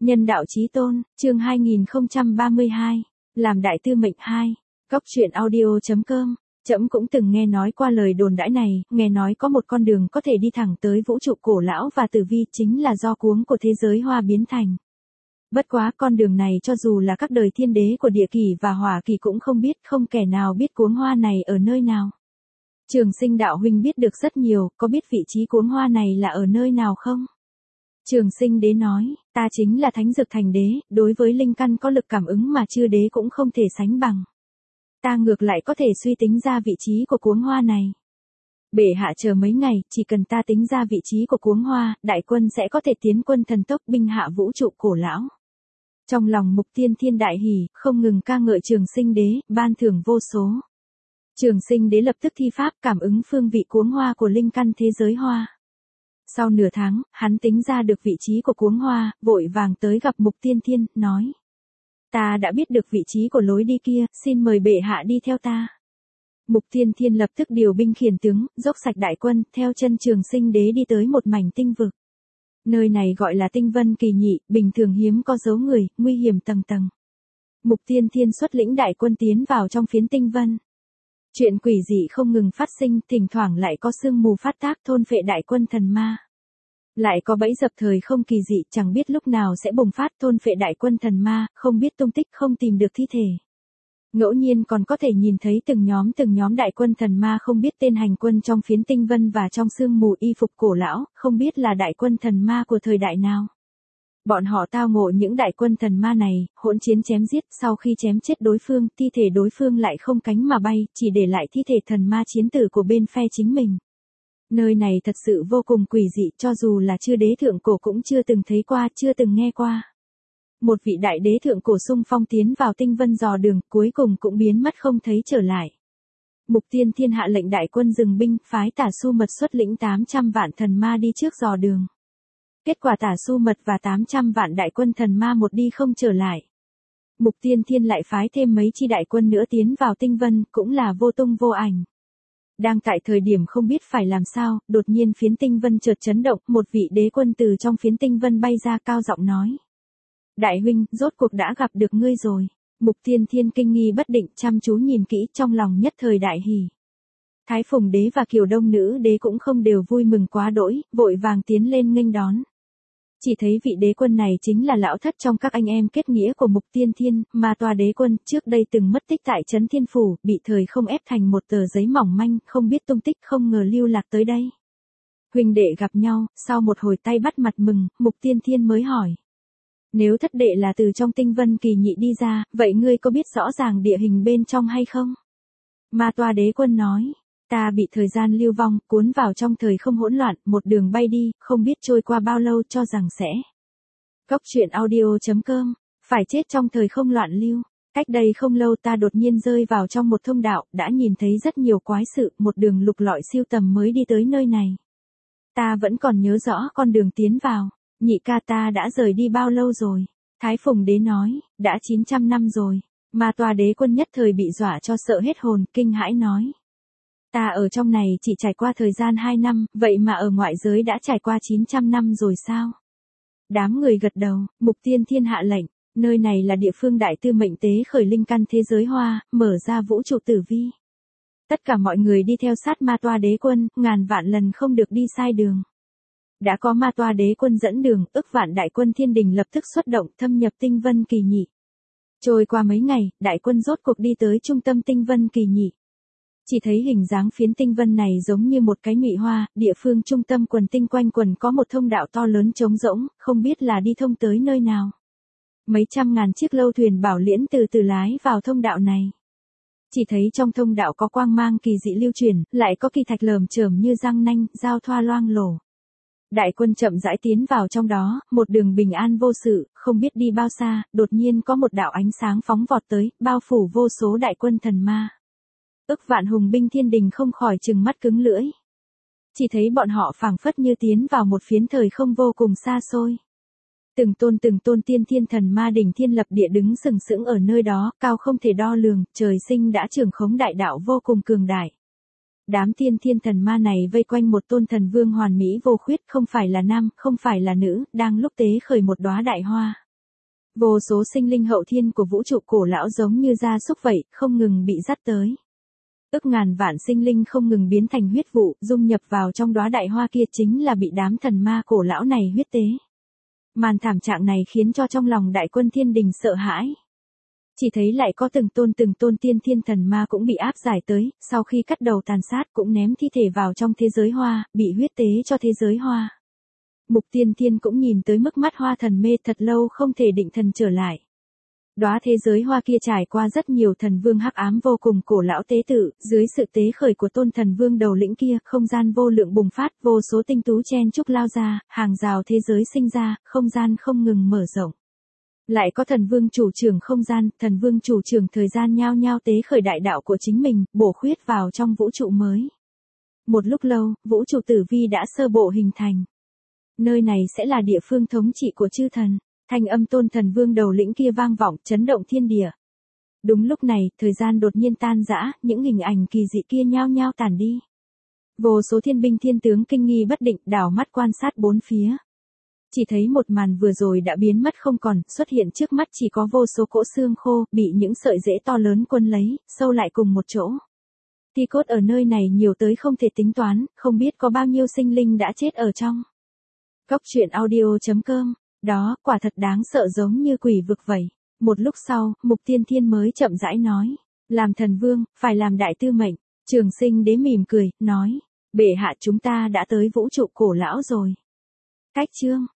Nhân đạo chí tôn, chương 2032, làm đại tư mệnh 2, Cóc truyện audio.com. Trẫm cũng từng nghe nói qua lời đồn đãi này, nghe nói có một con đường có thể đi thẳng tới vũ trụ cổ lão và tử vi chính là do cuống của thế giới hoa biến thành. Bất quá con đường này cho dù là các đời thiên đế của địa kỳ và hỏa kỳ cũng không biết, không kẻ nào biết cuống hoa này ở nơi nào. Trường Sinh đạo huynh biết được rất nhiều, có biết vị trí cuống hoa này là ở nơi nào không? Trường Sinh đế nói, ta chính là Thánh Dược Thành đế, đối với linh căn có lực cảm ứng mà chư đế cũng không thể sánh bằng. Ta ngược lại có thể suy tính ra vị trí của cuống hoa này. Bệ hạ chờ mấy ngày, chỉ cần ta tính ra vị trí của cuống hoa, đại quân sẽ có thể tiến quân thần tốc binh hạ vũ trụ cổ lão. Trong lòng Mục Tiên Thiên đại hỉ, không ngừng ca ngợi Trường Sinh đế, ban thưởng vô số. Trường Sinh đế lập tức thi pháp cảm ứng phương vị cuống hoa của linh căn thế giới hoa. Sau nửa tháng, hắn tính ra được vị trí của cuống hoa, vội vàng tới gặp Mục Tiên Thiên, nói. Ta đã biết được vị trí của lối đi kia, xin mời bệ hạ đi theo ta. Mục Tiên Thiên lập tức điều binh khiển tướng, dốc sạch đại quân, theo chân Trường Sinh đế đi tới một mảnh tinh vực. Nơi này gọi là tinh vân kỳ nhị, bình thường hiếm có dấu người, nguy hiểm tầng tầng. Mục Tiên Thiên xuất lĩnh đại quân tiến vào trong phiến tinh vân. Chuyện quỷ dị không ngừng phát sinh, thỉnh thoảng lại có sương mù phát tác thôn phệ đại quân thần ma. Lại có bẫy dập thời không kỳ dị, chẳng biết lúc nào sẽ bùng phát thôn phệ đại quân thần ma, không biết tung tích, không tìm được thi thể. Ngẫu nhiên còn có thể nhìn thấy từng nhóm đại quân thần ma không biết tên hành quân trong phiến tinh vân và trong sương mù y phục cổ lão, không biết là đại quân thần ma của thời đại nào. Bọn họ tao ngộ những đại quân thần ma này, hỗn chiến chém giết, sau khi chém chết đối phương, thi thể đối phương lại không cánh mà bay, chỉ để lại thi thể thần ma chiến tử của bên phe chính mình. Nơi này thật sự vô cùng quỷ dị, cho dù là chư đế thượng cổ cũng chưa từng thấy qua, chưa từng nghe qua. Một vị đại đế thượng cổ xung phong tiến vào tinh vân dò đường, cuối cùng cũng biến mất không thấy trở lại. Mục Tiên Thiên hạ lệnh đại quân dừng binh, phái Tả Su Mật xuất lĩnh 800 vạn thần ma đi trước dò đường. Kết quả Tả Su Mật và 800 vạn đại quân thần ma một đi không trở lại. Mục Tiên Thiên lại phái thêm mấy chi đại quân nữa tiến vào tinh vân, cũng là vô tung vô ảnh. Đang tại thời điểm không biết phải làm sao, đột nhiên phiến tinh vân chợt chấn động, một vị đế quân từ trong phiến tinh vân bay ra cao giọng nói. Đại huynh, rốt cuộc đã gặp được ngươi rồi. Mục Tiên Thiên kinh nghi bất định, chăm chú nhìn kỹ, trong lòng nhất thời đại hỉ. Thái Phùng đế và Kiều Đông nữ đế cũng không đều vui mừng quá đỗi, vội vàng tiến lên nghênh đón. Chỉ thấy vị đế quân này chính là lão thất trong các anh em kết nghĩa của Mục Tiên Thiên, mà tòa đế quân trước đây từng mất tích tại Trấn Thiên Phủ, bị thời không ép thành một tờ giấy mỏng manh, không biết tung tích, không ngờ lưu lạc tới đây. Huynh đệ gặp nhau, sau một hồi tay bắt mặt mừng, Mục Tiên Thiên mới hỏi. Nếu thất đệ là từ trong tinh vân kỳ nhị đi ra, vậy ngươi có biết rõ ràng địa hình bên trong hay không? Mà tòa đế quân nói. Ta bị thời gian lưu vong, cuốn vào trong thời không hỗn loạn, một đường bay đi, không biết trôi qua bao lâu cho rằng sẽ. Cóc truyện audio.com, phải chết trong thời không loạn lưu. Cách đây không lâu ta đột nhiên rơi vào trong một thông đạo, đã nhìn thấy rất nhiều quái sự, một đường lục lọi siêu tầm mới đi tới nơi này. Ta vẫn còn nhớ rõ con đường tiến vào. Nhị ca, ta đã rời đi bao lâu rồi? Thái Phùng đế nói, đã 900 năm rồi. Mà tòa đế quân nhất thời bị dọa cho sợ hết hồn, kinh hãi nói. Ta ở trong này chỉ trải qua thời gian 2 năm, vậy mà ở ngoại giới đã trải qua 900 năm rồi sao? Đám người gật đầu, Mục Tiên Thiên hạ lệnh, nơi này là địa phương đại tư mệnh tế khởi linh căn thế giới hoa, mở ra vũ trụ tử vi. Tất cả mọi người đi theo sát ma toa đế quân, ngàn vạn lần không được đi sai đường. Đã có ma toa đế quân dẫn đường, ức vạn đại quân thiên đình lập tức xuất động, thâm nhập tinh vân kỳ nhị. Trôi qua mấy ngày, đại quân rốt cuộc đi tới trung tâm tinh vân kỳ nhị. Chỉ thấy hình dáng phiến tinh vân này giống như một cái nhụy hoa, địa phương trung tâm quần tinh quanh quần có một thông đạo to lớn trống rỗng, không biết là đi thông tới nơi nào. Mấy trăm ngàn chiếc lâu thuyền bảo liễn từ từ lái vào thông đạo này. Chỉ thấy trong thông đạo có quang mang kỳ dị lưu truyền, lại có kỳ thạch lởm chởm như răng nanh, giao thoa loang lổ. Đại quân chậm rãi tiến vào trong đó, một đường bình an vô sự, không biết đi bao xa, đột nhiên có một đạo ánh sáng phóng vọt tới, bao phủ vô số đại quân thần ma. Ức vạn hùng binh thiên đình không khỏi trừng mắt cứng lưỡi. Chỉ thấy bọn họ phảng phất như tiến vào một phiến thời không vô cùng xa xôi. Từng tôn tiên thiên thần ma đỉnh thiên lập địa đứng sừng sững ở nơi đó, cao không thể đo lường, trời sinh đã trưởng khống đại đạo vô cùng cường đại. Đám tiên thiên thần ma này vây quanh một tôn thần vương hoàn mỹ vô khuyết, không phải là nam, không phải là nữ, đang lúc tế khởi một đóa đại hoa. Vô số sinh linh hậu thiên của vũ trụ cổ lão giống như gia súc vậy, không ngừng bị dắt tới. Ức ngàn vạn sinh linh không ngừng biến thành huyết vụ, dung nhập vào trong đóa đại hoa kia chính là bị đám thần ma cổ lão này huyết tế. Màn thảm trạng này khiến cho trong lòng đại quân thiên đình sợ hãi. Chỉ thấy lại có từng tôn tiên thiên thần ma cũng bị áp giải tới, sau khi cắt đầu tàn sát cũng ném thi thể vào trong thế giới hoa, bị huyết tế cho thế giới hoa. Mục Tiên Thiên cũng nhìn tới mức mắt hoa thần mê thật lâu không thể định thần trở lại. Đóa thế giới hoa kia trải qua rất nhiều thần vương hắc ám vô cùng cổ lão tế tự, dưới sự tế khởi của tôn thần vương đầu lĩnh kia, không gian vô lượng bùng phát, vô số tinh tú chen chúc lao ra, hàng rào thế giới sinh ra, không gian không ngừng mở rộng. Lại có thần vương chủ trưởng không gian, thần vương chủ trưởng thời gian nhao nhao tế khởi đại đạo của chính mình, bổ khuyết vào trong vũ trụ mới. Một lúc lâu, vũ trụ tử vi đã sơ bộ hình thành. Nơi này sẽ là địa phương thống trị của chư thần. Thanh âm tôn thần vương đầu lĩnh kia vang vọng, chấn động thiên địa. Đúng lúc này, thời gian đột nhiên tan rã, những hình ảnh kỳ dị kia nhao nhao tàn đi. Vô số thiên binh thiên tướng kinh nghi bất định, đảo mắt quan sát bốn phía. Chỉ thấy một màn vừa rồi đã biến mất không còn, xuất hiện trước mắt chỉ có vô số cỗ xương khô, bị những sợi rễ to lớn quấn lấy, sâu lại cùng một chỗ. Thi cốt ở nơi này nhiều tới không thể tính toán, không biết có bao nhiêu sinh linh đã chết ở trong. Cốc truyện audio.com. Đó, quả thật đáng sợ giống như quỷ vực vậy. Một lúc sau, Mục Tiên Thiên mới chậm rãi nói. Làm thần vương, phải làm đại tư mệnh. Trường Sinh Đế mỉm cười, nói. Bệ hạ chúng ta đã tới vũ trụ cổ lão rồi. Cách chương.